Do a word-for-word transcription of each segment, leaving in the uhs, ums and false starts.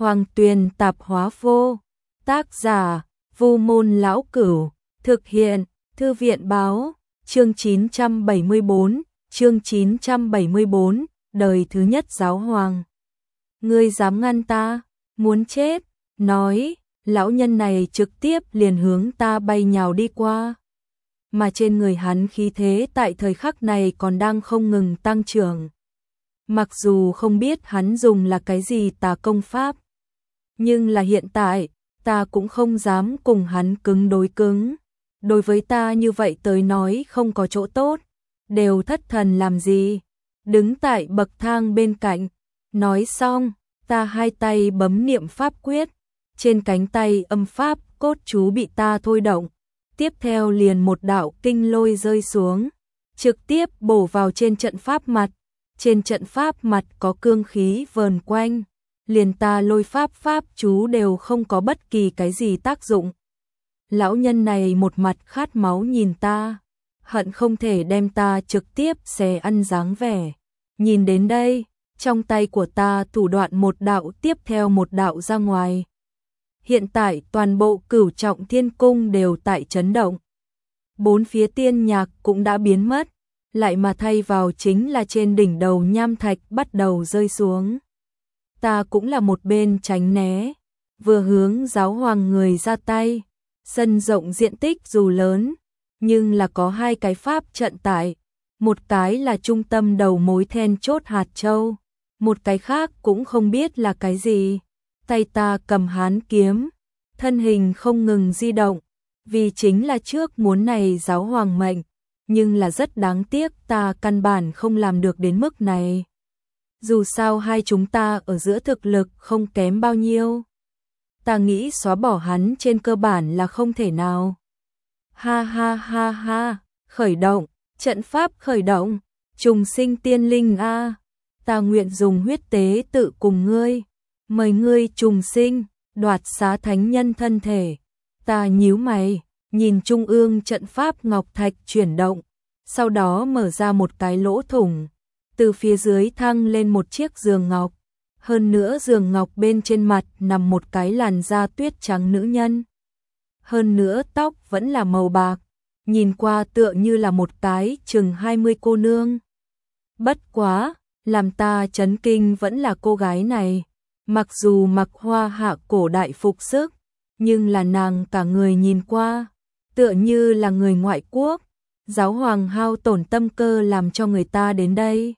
Hoàng Tuyền Tạp Hóa Vô. Tác giả: Vu Môn Lão Cửu. Thực hiện: Thư viện Báo. Chương chín trăm bảy mươi tư, chương chín trăm bảy mươi tư, đời thứ nhất giáo hoàng. Ngươi dám ngăn ta, muốn chết, nói, lão nhân này trực tiếp liền hướng ta bay nhào đi qua. Mà trên người hắn khí thế tại thời khắc này còn đang không ngừng tăng trưởng. Mặc dù không biết hắn dùng là cái gì tà công pháp, nhưng là hiện tại, ta cũng không dám cùng hắn cứng đối cứng. Đối với ta như vậy tới nói không có chỗ tốt, đều thất thần làm gì. Đứng tại bậc thang bên cạnh, nói xong, ta hai tay bấm niệm pháp quyết, trên cánh tay âm pháp cốt chú bị ta thôi động. Tiếp theo liền một đạo kinh lôi rơi xuống, trực tiếp bổ vào trên trận pháp mặt. Trên trận pháp mặt có cương khí vờn quanh, liền ta lôi pháp pháp chú đều không có bất kỳ cái gì tác dụng. Lão nhân này một mặt khát máu nhìn ta, hận không thể đem ta trực tiếp xé ăn dáng vẻ. Nhìn đến đây, trong tay của ta thủ đoạn một đạo tiếp theo một đạo ra ngoài. Hiện tại toàn bộ Cửu Trọng Thiên Cung đều tại chấn động. Bốn phía tiên nhạc cũng đã biến mất, lại mà thay vào chính là trên đỉnh đầu nham thạch bắt đầu rơi xuống. Ta cũng là một bên tránh né, vừa hướng giáo hoàng người ra tay. Sân rộng diện tích dù lớn, nhưng là có hai cái pháp trận tại, một cái là trung tâm đầu mối then chốt hạt châu, một cái khác cũng không biết là cái gì. Tay ta cầm hán kiếm, thân hình không ngừng di động, vì chính là trước muốn này giáo hoàng mệnh, nhưng là rất đáng tiếc ta căn bản không làm được đến mức này. Dù sao hai chúng ta ở giữa thực lực không kém bao nhiêu. Ta nghĩ xóa bỏ hắn trên cơ bản là không thể nào. Ha ha ha ha, khởi động, trận pháp khởi động, trùng sinh tiên linh a, ta nguyện dùng huyết tế tự cùng ngươi, mời ngươi trùng sinh, đoạt xá thánh nhân thân thể. Ta nhíu mày, nhìn trung ương trận pháp ngọc thạch chuyển động, sau đó mở ra một cái lỗ thủng, từ phía dưới thăng lên một chiếc giường ngọc. Hơn nữa giường ngọc bên trên mặt nằm một cái làn da tuyết trắng nữ nhân. Hơn nữa tóc vẫn là màu bạc, nhìn qua tựa như là một cái chừng hai mươi cô nương. Bất quá, làm ta chấn kinh vẫn là cô gái này. Mặc dù mặc hoa hạ cổ đại phục sức, nhưng là nàng cả người nhìn qua, tựa như là người ngoại quốc. Giáo hoàng hao tổn tâm cơ làm cho người ta đến đây.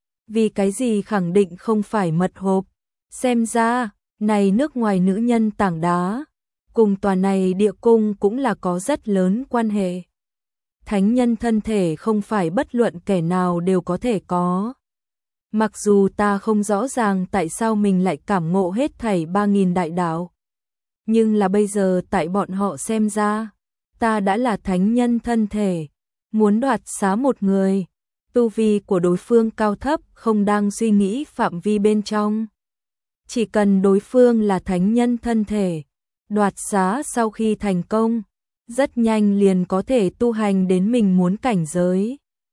Vì cái gì khẳng định không phải mật hộp. Xem ra, này nước ngoài nữ nhân tảng đá, cùng tòa này địa cung cũng là có rất lớn quan hệ. Thánh nhân thân thể không phải bất luận kẻ nào đều có thể có. Mặc dù ta không rõ ràng tại sao mình lại cảm ngộ hết thảy ba nghìn đại đạo, nhưng là bây giờ tại bọn họ xem ra, ta đã là thánh nhân thân thể, muốn đoạt xá một người. Tu vi của đối phương cao thấp không đang suy nghĩ phạm vi bên trong. Chỉ cần đối phương là thánh nhân thân thể, đoạt xá sau khi thành công, rất nhanh liền có thể tu hành đến mình muốn cảnh giới.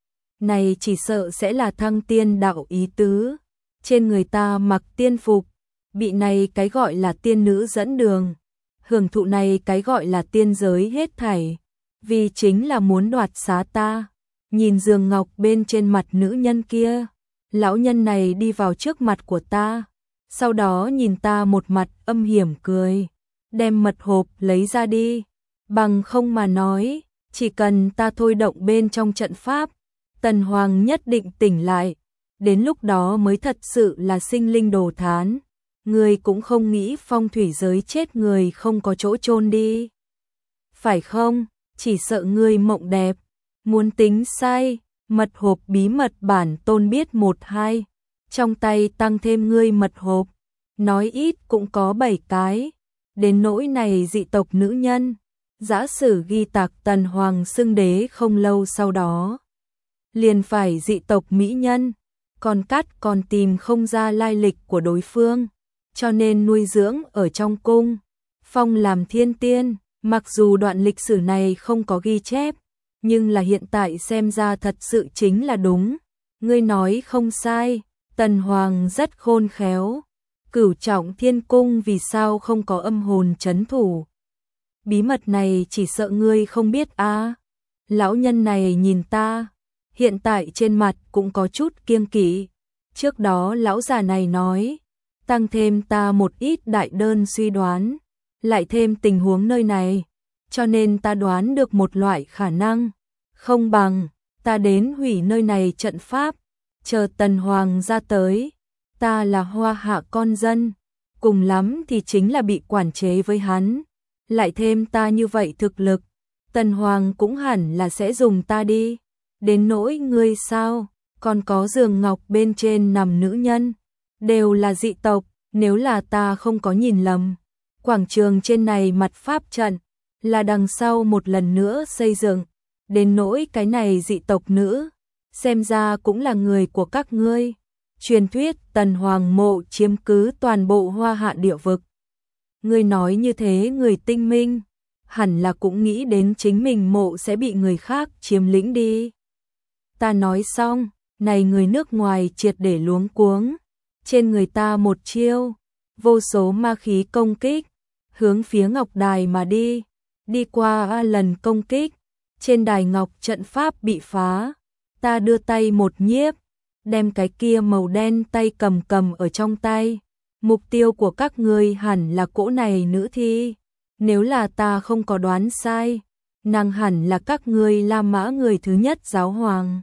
Này chỉ sợ sẽ là thăng tiên đạo ý tứ. Trên người ta mặc tiên phục, bị này cái gọi là tiên nữ dẫn đường, hưởng thụ này cái gọi là tiên giới hết thảy, vì chính là muốn đoạt xá ta. Nhìn giường ngọc bên trên mặt nữ nhân kia, lão nhân này đi vào trước mặt của ta, sau đó nhìn ta một mặt âm hiểm cười, đem mật hộp lấy ra đi, bằng không mà nói, chỉ cần ta thôi động bên trong trận pháp, Tần Hoàng nhất định tỉnh lại, đến lúc đó mới thật sự là sinh linh đồ thán. Người cũng không nghĩ phong thủy giới chết người không có chỗ chôn đi. Phải không? Chỉ sợ ngươi mộng đẹp. Muốn tính sai, mật hộp bí mật bản tôn biết một hai, trong tay tăng thêm ngươi mật hộp, nói ít cũng có bảy cái. Đến nỗi này dị tộc nữ nhân, giả sử ghi tạc Tần Hoàng xưng đế không lâu sau đó, liền phải dị tộc mỹ nhân, còn cắt còn tìm không ra lai lịch của đối phương, cho nên nuôi dưỡng ở trong cung, phong làm thiên tiên. Mặc dù đoạn lịch sử này không có ghi chép, nhưng là hiện tại xem ra thật sự chính là đúng. Ngươi nói không sai, Tần Hoàng rất khôn khéo, Cửu Trọng Thiên Cung vì sao không có âm hồn trấn thủ? Bí mật này chỉ sợ ngươi không biết a. À? Lão nhân này nhìn ta, hiện tại trên mặt cũng có chút kiêng kỵ. Trước đó lão già này nói, tăng thêm ta một ít đại đơn suy đoán, lại thêm tình huống nơi này, cho nên ta đoán được một loại khả năng, không bằng ta đến hủy nơi này trận pháp, chờ Tần Hoàng ra tới, ta là Hoa Hạ con dân, cùng lắm thì chính là bị quản chế với hắn, lại thêm ta như vậy thực lực, Tần Hoàng cũng hẳn là sẽ dùng ta đi. Đến nỗi ngươi sao, còn có giường ngọc bên trên nằm nữ nhân, đều là dị tộc, nếu là ta không có nhìn lầm. Quảng trường trên này mặt pháp trận, là đằng sau một lần nữa xây dựng, đến nỗi cái này dị tộc nữ, xem ra cũng là người của các ngươi. Truyền thuyết Tần Hoàng mộ chiếm cứ toàn bộ Hoa Hạ địa vực. Ngươi nói như thế người tinh minh, hẳn là cũng nghĩ đến chính mình mộ sẽ bị người khác chiếm lĩnh đi. Ta nói xong, này người nước ngoài triệt để luống cuống, trên người ta một chiêu, vô số ma khí công kích, hướng phía ngọc đài mà đi, đi qua lần công kích, trên đài ngọc trận pháp bị phá, ta đưa tay một nhiếp, đem cái kia màu đen tay cầm cầm ở trong tay, mục tiêu của các ngươi hẳn là cỗ này nữ thi, nếu là ta không có đoán sai, nàng hẳn là các ngươi La Mã người thứ nhất giáo hoàng.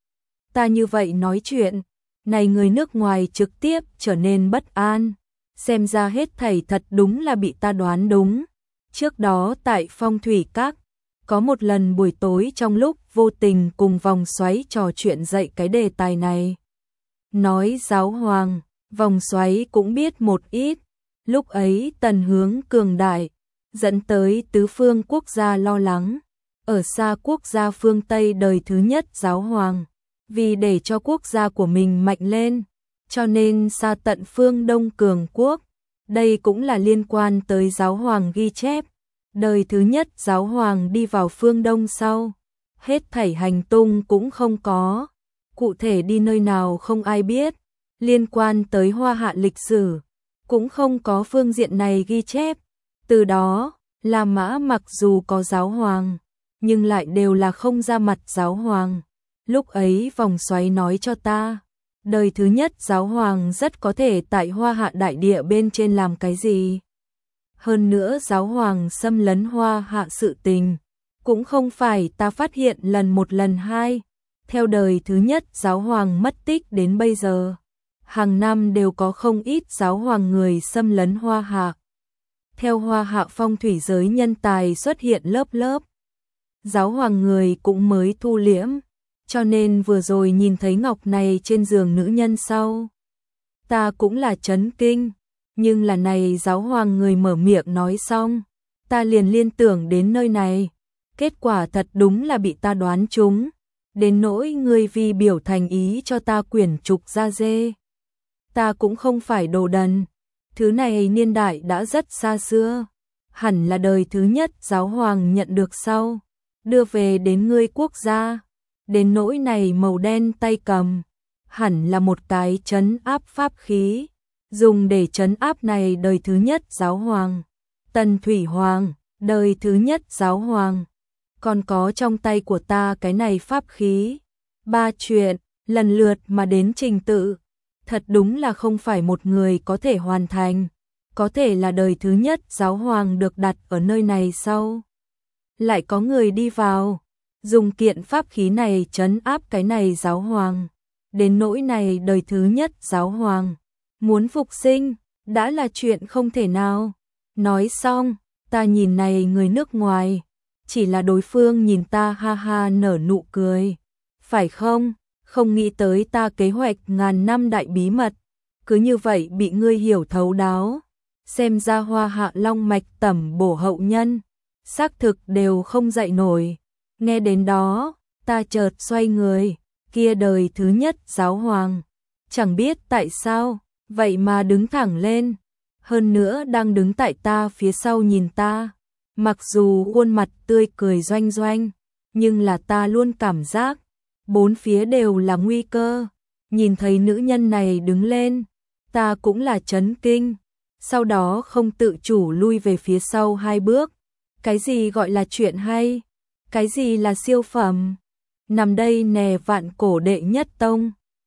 Ta như vậy nói chuyện, này người nước ngoài trực tiếp trở nên bất an, xem ra hết thảy thật đúng là bị ta đoán đúng. Trước đó tại Phong Thủy Các, có một lần buổi tối trong lúc vô tình cùng vòng xoáy trò chuyện dậy cái đề tài này. Nói giáo hoàng, vòng xoáy cũng biết một ít, lúc ấy Tần hướng cường đại, dẫn tới tứ phương quốc gia lo lắng, ở xa quốc gia phương Tây đời thứ nhất giáo hoàng. Vì để cho quốc gia của mình mạnh lên, cho nên xa tận phương Đông cường quốc, đây cũng là liên quan tới giáo hoàng ghi chép. Đời thứ nhất giáo hoàng đi vào phương Đông sau, hết thảy hành tung cũng không có, cụ thể đi nơi nào không ai biết, liên quan tới Hoa Hạ lịch sử, cũng không có phương diện này ghi chép. Từ đó, La Mã mặc dù có giáo hoàng, nhưng lại đều là không ra mặt giáo hoàng. Lúc ấy vòng xoáy nói cho ta, đời thứ nhất giáo hoàng rất có thể tại Hoa Hạ đại địa bên trên làm cái gì. Hơn nữa giáo hoàng xâm lấn Hoa Hạ sự tình, cũng không phải ta phát hiện lần một lần hai. Theo đời thứ nhất giáo hoàng mất tích đến bây giờ, hàng năm đều có không ít giáo hoàng người xâm lấn Hoa Hạ. Theo Hoa Hạ phong thủy giới nhân tài xuất hiện lớp lớp, giáo hoàng người cũng mới thu liễm. Cho nên vừa rồi nhìn thấy ngọc này trên giường nữ nhân sau, ta cũng là chấn kinh, nhưng là này giáo hoàng người mở miệng nói xong, ta liền liên tưởng đến nơi này, kết quả thật đúng là bị ta đoán trúng, đến nỗi người vì biểu thành ý cho ta quyển trục da dê. Ta cũng không phải đồ đần, thứ này niên đại đã rất xa xưa, hẳn là đời thứ nhất giáo hoàng nhận được sau, đưa về đến ngươi quốc gia. Đến nỗi này màu đen tay cầm, hẳn là một cái trấn áp pháp khí, dùng để trấn áp này đời thứ nhất giáo hoàng, Tần Thủy Hoàng, đời thứ nhất giáo hoàng. Còn có trong tay của ta cái này pháp khí, ba chuyện, lần lượt mà đến trình tự, thật đúng là không phải một người có thể hoàn thành, có thể là đời thứ nhất giáo hoàng được đặt ở nơi này sau. Lại có người đi vào, dùng kiện pháp khí này trấn áp cái này giáo hoàng, đến nỗi này đời thứ nhất giáo hoàng, muốn phục sinh, đã là chuyện không thể nào. Nói xong, ta nhìn này người nước ngoài, chỉ là đối phương nhìn ta ha ha nở nụ cười. Phải không, không nghĩ tới ta kế hoạch ngàn năm đại bí mật, cứ như vậy bị ngươi hiểu thấu đáo. Xem ra Hoa Hạ long mạch tẩm bổ hậu nhân, xác thực đều không dậy nổi. Nghe đến đó, ta chợt xoay người, kia đời thứ nhất giáo hoàng, chẳng biết tại sao, vậy mà đứng thẳng lên, hơn nữa đang đứng tại ta phía sau nhìn ta, mặc dù khuôn mặt tươi cười doanh doanh, nhưng là ta luôn cảm giác, bốn phía đều là nguy cơ, nhìn thấy nữ nhân này đứng lên, ta cũng là chấn kinh, sau đó không tự chủ lui về phía sau hai bước. Cái gì gọi là chuyện hay? Cái gì là siêu phẩm? Nằm đây nè vạn cổ đệ nhất tông.